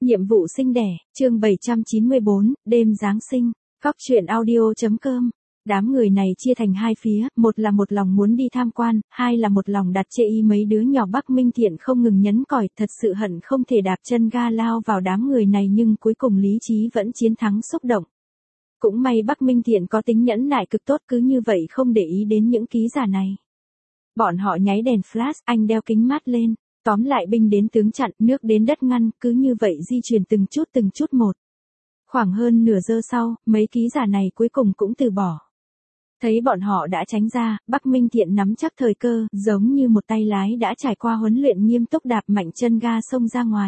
Nhiệm vụ sinh đẻ, chương 794, đêm Giáng sinh, Cóc truyện audio.com. Đám người này chia thành hai phía, một là một lòng muốn đi tham quan, hai là một lòng đặt chê y mấy đứa nhỏ Bắc Minh Thiện không ngừng nhấn còi, thật sự hận không thể đạp chân ga lao vào đám người này nhưng cuối cùng lý trí vẫn chiến thắng xúc động. Cũng may Bắc Minh Thiện có tính nhẫn nại cực tốt, cứ như vậy không để ý đến những ký giả này. Bọn họ nháy đèn flash, anh đeo kính mát lên. Tóm lại binh đến tướng chặn, nước đến đất ngăn, cứ như vậy di chuyển từng chút một. Khoảng hơn nửa giờ sau, mấy ký giả này cuối cùng cũng từ bỏ. Thấy bọn họ đã tránh ra, Bắc Minh Thiện nắm chắc thời cơ, giống như một tay lái đã trải qua huấn luyện nghiêm túc đạp mạnh chân ga xông ra ngoài.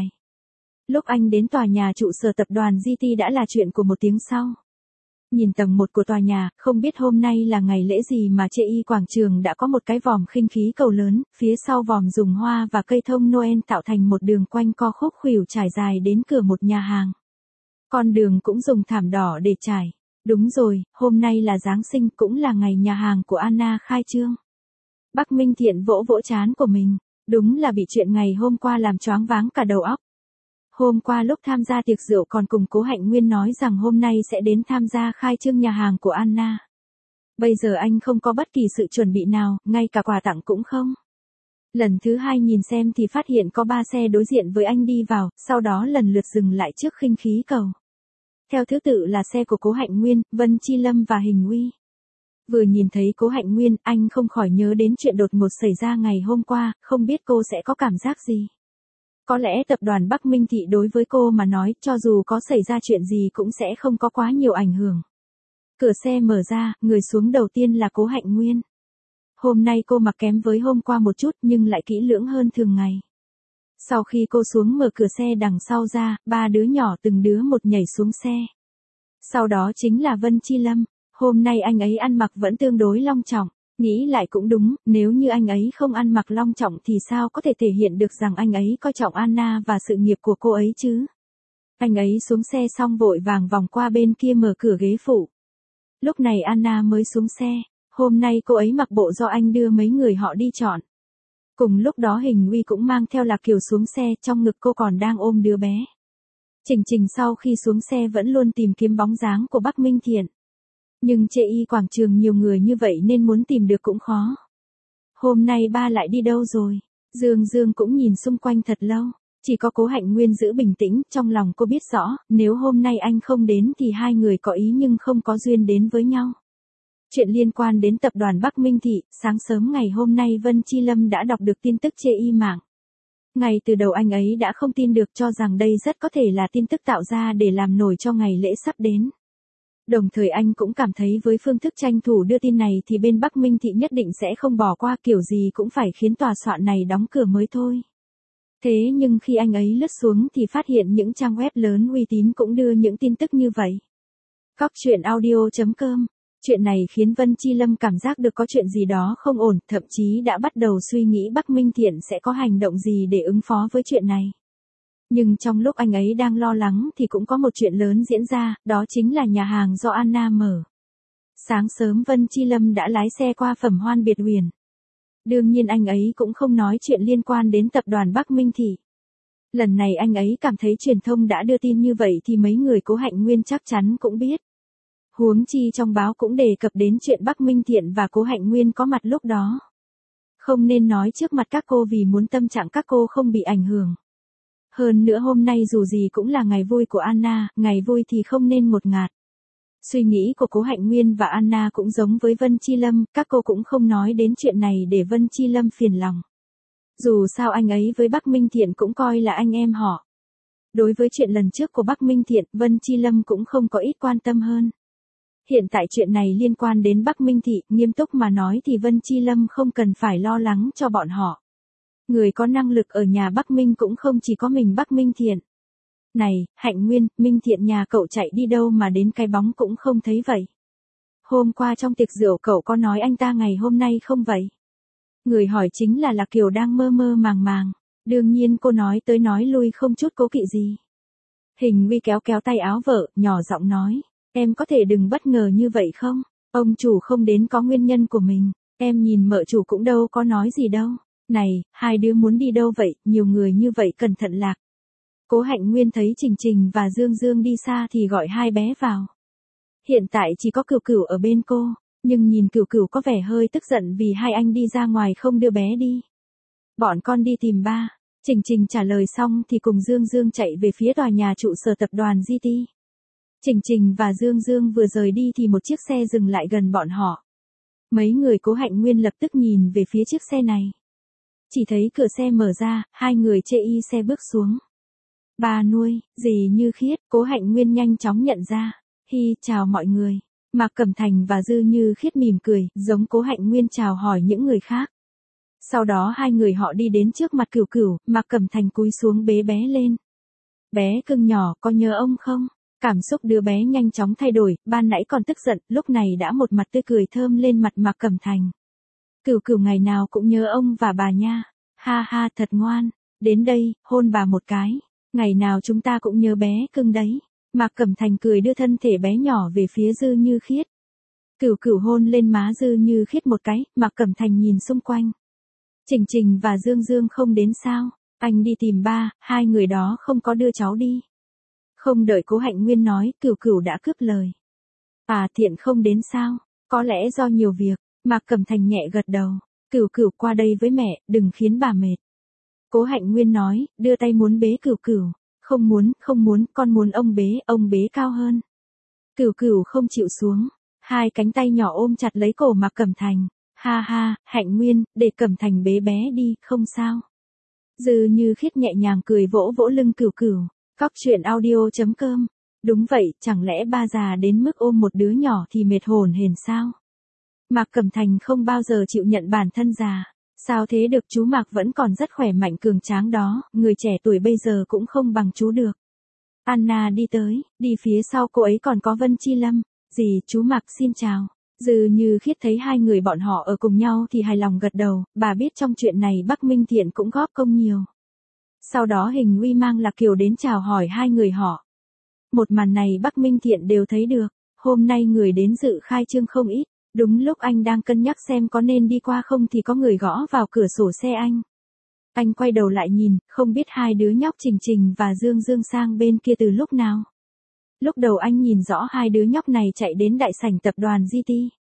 Lúc anh đến tòa nhà trụ sở tập đoàn GT đã là chuyện của một tiếng sau. Nhìn tầng 1 của tòa nhà, không biết hôm nay là ngày lễ gì mà trên y quảng trường đã có một cái vòm khinh khí cầu lớn, phía sau vòm dùng hoa và cây thông Noel tạo thành một đường quanh co khúc khuỷu trải dài đến cửa một nhà hàng. Con đường cũng dùng thảm đỏ để trải. Đúng rồi, hôm nay là Giáng sinh, cũng là ngày nhà hàng của Anna khai trương. Bắc Minh Thiện vỗ vỗ trán của mình, đúng là bị chuyện ngày hôm qua làm choáng váng cả đầu óc. Hôm qua lúc tham gia tiệc rượu còn cùng Cố Hạnh Nguyên nói rằng hôm nay sẽ đến tham gia khai trương nhà hàng của Anna. Bây giờ anh không có bất kỳ sự chuẩn bị nào, ngay cả quà tặng cũng không. Lần thứ hai nhìn xem thì phát hiện có 3 xe đối diện với anh đi vào, sau đó lần lượt dừng lại trước khinh khí cầu. Theo thứ tự là xe của Cố Hạnh Nguyên, Vân Chi Lâm và Hình Uy. Vừa nhìn thấy Cố Hạnh Nguyên, anh không khỏi nhớ đến chuyện đột ngột xảy ra ngày hôm qua, không biết cô sẽ có cảm giác gì. Có lẽ tập đoàn Bắc Minh Thị đối với cô mà nói, cho dù có xảy ra chuyện gì cũng sẽ không có quá nhiều ảnh hưởng. Cửa xe mở ra, người xuống đầu tiên là Cố Hạnh Nguyên. Hôm nay cô mặc kém với hôm qua một chút nhưng lại kỹ lưỡng hơn thường ngày. Sau khi cô xuống mở cửa xe đằng sau ra, 3 đứa nhỏ từng đứa một nhảy xuống xe. Sau đó chính là Vân Chi Lâm. Hôm nay anh ấy ăn mặc vẫn tương đối long trọng. Nghĩ lại cũng đúng, nếu như anh ấy không ăn mặc long trọng thì sao có thể thể hiện được rằng anh ấy coi trọng Anna và sự nghiệp của cô ấy chứ. Anh ấy xuống xe xong vội vàng vòng qua bên kia mở cửa ghế phụ. Lúc này Anna mới xuống xe, hôm nay cô ấy mặc bộ do anh đưa mấy người họ đi chọn. Cùng lúc đó Hình Uy cũng mang theo Lạc Kiều xuống xe, trong ngực cô còn đang ôm đứa bé. Trình sau khi xuống xe vẫn luôn tìm kiếm bóng dáng của Bắc Minh Thiện. Nhưng trên y quảng trường nhiều người như vậy nên muốn tìm được cũng khó. Hôm nay ba lại đi đâu rồi? Dương cũng nhìn xung quanh thật lâu. Chỉ có Cố Hạnh Nguyên giữ bình tĩnh, trong lòng cô biết rõ, nếu hôm nay anh không đến thì hai người có ý nhưng không có duyên đến với nhau. Chuyện liên quan đến tập đoàn Bắc Minh Thị, sáng sớm ngày hôm nay Vân Chi Lâm đã đọc được tin tức trên y mạng. Ngay từ đầu anh ấy đã không tin được, cho rằng đây rất có thể là tin tức tạo ra để làm nổi cho ngày lễ sắp đến. Đồng thời anh cũng cảm thấy với phương thức tranh thủ đưa tin này thì bên Bắc Minh Thị nhất định sẽ không bỏ qua, kiểu gì cũng phải khiến tòa soạn này đóng cửa mới thôi. Thế nhưng khi anh ấy lướt xuống thì phát hiện những trang web lớn uy tín cũng đưa những tin tức như vậy. Cóc truyện audio.com. Chuyện này khiến Vân Chi Lâm cảm giác được có chuyện gì đó không ổn, thậm chí đã bắt đầu suy nghĩ Bắc Minh Thiện sẽ có hành động gì để ứng phó với chuyện này. Nhưng trong lúc anh ấy đang lo lắng thì cũng có một chuyện lớn diễn ra, đó chính là nhà hàng do Anna mở. Sáng sớm Vân Chi Lâm đã lái xe qua Phẩm Hoan Biệt Huyền. Đương nhiên anh ấy cũng không nói chuyện liên quan đến tập đoàn Bắc Minh Thị. Lần này anh ấy cảm thấy truyền thông đã đưa tin như vậy thì mấy người Cố Hạnh Nguyên chắc chắn cũng biết. Huống chi trong báo cũng đề cập đến chuyện Bắc Minh Thiện và Cố Hạnh Nguyên có mặt lúc đó. Không nên nói trước mặt các cô vì muốn tâm trạng các cô không bị ảnh hưởng. Hơn nữa hôm nay dù gì cũng là ngày vui của Anna, ngày vui thì không nên ngột ngạt. Suy nghĩ của Cố Hạnh Nguyên và Anna cũng giống với Vân Chi Lâm, các cô cũng không nói đến chuyện này để Vân Chi Lâm phiền lòng. Dù sao anh ấy với Bắc Minh Thiện cũng coi là anh em họ. Đối với chuyện lần trước của Bắc Minh Thiện, Vân Chi Lâm cũng không có ít quan tâm hơn. Hiện tại chuyện này liên quan đến Bắc Minh Thị, nghiêm túc mà nói thì Vân Chi Lâm không cần phải lo lắng cho bọn họ. Người có năng lực ở nhà Bắc Minh cũng không chỉ có mình Bắc Minh Thiện. Này, Hạnh Nguyên, Minh Thiện nhà cậu chạy đi đâu mà đến cái bóng cũng không thấy vậy. Hôm qua trong tiệc rượu cậu có nói anh ta ngày hôm nay không vậy? Người hỏi chính là Lạc Kiều đang mơ mơ màng màng. Đương nhiên cô nói tới nói lui không chút cố kỵ gì. Hình Uy kéo tay áo vợ, nhỏ giọng nói. Em có thể đừng bất ngờ như vậy không? Ông chủ không đến có nguyên nhân của mình. Em nhìn mợ chủ cũng đâu có nói gì đâu. Này, hai đứa muốn đi đâu vậy? Nhiều người như vậy cẩn thận lạc. Cố Hạnh Nguyên thấy Trình Trình và Dương Dương đi xa thì gọi hai bé vào. Hiện tại chỉ có Cửu Cửu ở bên cô, nhưng nhìn Cửu Cửu có vẻ hơi tức giận vì hai anh đi ra ngoài không đưa bé đi. Bọn con đi tìm ba. Trình Trình trả lời xong thì cùng Dương Dương chạy về phía tòa nhà trụ sở tập đoàn GT. Trình Trình và Dương Dương vừa rời đi thì một chiếc xe dừng lại gần bọn họ. Mấy người Cố Hạnh Nguyên lập tức nhìn về phía chiếc xe này. Chỉ thấy cửa xe mở ra, hai người chê y xe bước xuống. Bà nuôi, dì Như Khiết, Cố Hạnh Nguyên nhanh chóng nhận ra. Hi, chào mọi người. Mạc Cẩm Thành và Dư Như Khiết mỉm cười, giống Cố Hạnh Nguyên chào hỏi những người khác. Sau đó hai người họ đi đến trước mặt Cửu Cửu, Mạc Cẩm Thành cúi xuống bế bé lên. Bé cưng nhỏ, có nhớ ông không? Cảm xúc đứa bé nhanh chóng thay đổi, ban nãy còn tức giận, lúc này đã một mặt tươi cười thơm lên mặt Mạc Cẩm Thành. Cửu Cửu ngày nào cũng nhớ ông và bà nha. Ha ha, thật ngoan. Đến đây, hôn bà một cái. Ngày nào chúng ta cũng nhớ bé cưng đấy. Mạc Cẩm Thành cười đưa thân thể bé nhỏ về phía Dư Như Khiết. Cửu Cửu hôn lên má Dư Như Khiết một cái, Mạc Cẩm Thành nhìn xung quanh. Trình Trình và Dương Dương không đến sao? Anh đi tìm ba, hai người đó không có đưa cháu đi. Không đợi Cố Hạnh Nguyên nói, Cửu Cửu đã cướp lời. À, Thiện không đến sao? Có lẽ do nhiều việc. Mạc Cẩm Thành nhẹ gật đầu. Cửu Cửu qua đây với mẹ, đừng khiến bà mệt. Cố Hạnh Nguyên nói, đưa tay muốn bế Cửu Cửu. Không muốn, con muốn ông bế cao hơn. Cửu Cửu không chịu xuống. Hai cánh tay nhỏ ôm chặt lấy cổ Mạc Cẩm Thành. Ha ha, Hạnh Nguyên, để Cẩm Thành bế bé đi, không sao. Dư Như Khiết nhẹ nhàng cười vỗ vỗ lưng Cửu Cửu. Cóc truyện audio.com. Đúng vậy, chẳng lẽ ba già đến mức ôm một đứa nhỏ thì mệt hổn hển sao? Mạc Cẩm Thành không bao giờ chịu nhận bản thân già. Sao thế được, chú Mạc vẫn còn rất khỏe mạnh cường tráng đó, người trẻ tuổi bây giờ cũng không bằng chú được. Anna đi tới, đi phía sau cô ấy còn có Vân Chi Lâm. Dì, chú Mạc xin chào. Dư Như Khiết thấy hai người bọn họ ở cùng nhau thì hài lòng gật đầu, bà biết trong chuyện này Bắc Minh Thiện cũng góp công nhiều. Sau đó Hình Uy mang Lạc Kiều đến chào hỏi hai người họ. Một màn này Bắc Minh Thiện đều thấy được, hôm nay người đến dự khai trương không ít, đúng lúc anh đang cân nhắc xem có nên đi qua không thì có người gõ vào cửa sổ xe anh. Anh quay đầu lại nhìn, không biết hai đứa nhóc Trình Trình và Dương Dương sang bên kia từ lúc nào. Lúc đầu anh nhìn rõ hai đứa nhóc này chạy đến đại sảnh tập đoàn GT.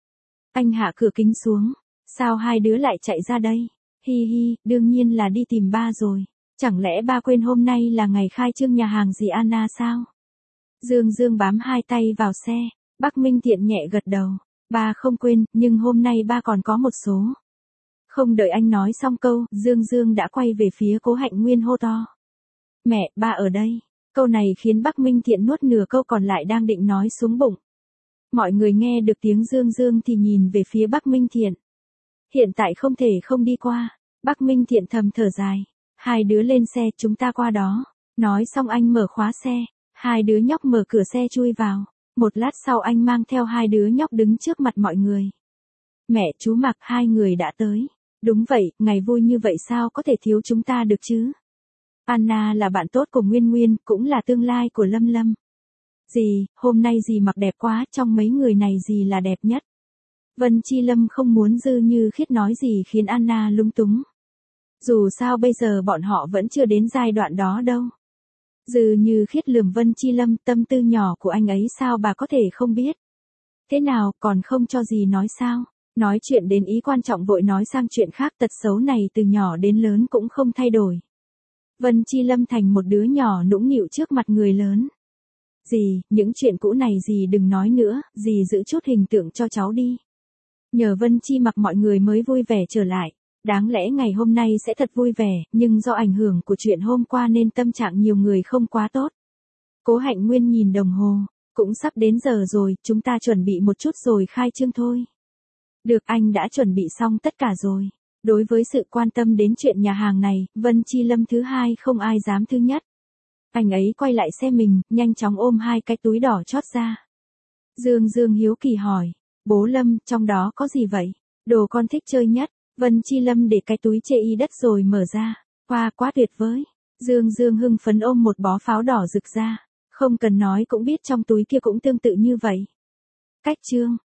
Anh hạ cửa kính xuống. Sao hai đứa lại chạy ra đây? Hi hi, đương nhiên là đi tìm ba rồi. Chẳng lẽ ba quên hôm nay là ngày khai trương nhà hàng dì Anna sao? Dương Dương bám hai tay vào xe. Bắc Minh Thiện nhẹ gật đầu. Ba không quên, nhưng hôm nay ba còn có một số. Không đợi anh nói xong câu, Dương Dương đã quay về phía Cố Hạnh Nguyên hô to. Mẹ, ba ở đây. Câu này khiến Bắc Minh Thiện nuốt nửa câu còn lại đang định nói xuống bụng. Mọi người nghe được tiếng Dương Dương thì nhìn về phía Bắc Minh Thiện. Hiện tại không thể không đi qua. Bắc Minh Thiện thầm thở dài. Hai đứa lên xe, chúng ta qua đó. Nói xong anh mở khóa xe. Hai đứa nhóc mở cửa xe chui vào. Một lát sau anh mang theo hai đứa nhóc đứng trước mặt mọi người. Mẹ, chú Mạc, hai người đã tới. Đúng vậy, ngày vui như vậy sao có thể thiếu chúng ta được chứ? Anna là bạn tốt của Nguyên Nguyên, cũng là tương lai của Lâm Lâm. Dì, hôm nay dì mặc đẹp quá, trong mấy người này dì là đẹp nhất. Vân Chi Lâm không muốn Dư Như Khiết nói gì khiến Anna lung túng. Dù sao bây giờ bọn họ vẫn chưa đến giai đoạn đó đâu. Dư Như Khiết lườm Vân Chi Lâm, tâm tư nhỏ của anh ấy sao bà có thể không biết. Thế nào, còn không cho dì nói sao? Nói chuyện đến ý quan trọng vội nói sang chuyện khác, tật xấu này từ nhỏ đến lớn cũng không thay đổi. Vân Chi Lâm thành một đứa nhỏ nũng nịu trước mặt người lớn. Dì, những chuyện cũ này dì đừng nói nữa, dì giữ chút hình tượng cho cháu đi. Nhờ Vân Chi mặc mọi người mới vui vẻ trở lại. Đáng lẽ ngày hôm nay sẽ thật vui vẻ, nhưng do ảnh hưởng của chuyện hôm qua nên tâm trạng nhiều người không quá tốt. Cố Hạnh Nguyên nhìn đồng hồ, cũng sắp đến giờ rồi, chúng ta chuẩn bị một chút rồi khai trương thôi. Được, anh đã chuẩn bị xong tất cả rồi. Đối với sự quan tâm đến chuyện nhà hàng này, Vân Chi Lâm thứ hai không ai dám thứ nhất. Anh ấy quay lại xe mình, nhanh chóng ôm hai cái túi đỏ chót ra. Dương Dương hiếu kỳ hỏi, bố Lâm, trong đó có gì vậy? Đồ con thích chơi nhất. Vân Chi Lâm để cái túi chê y đất rồi mở ra. Wow, quá tuyệt vời. Dương Dương hưng phấn ôm một bó pháo đỏ rực ra. Không cần nói cũng biết trong túi kia cũng tương tự như vậy. Cách chương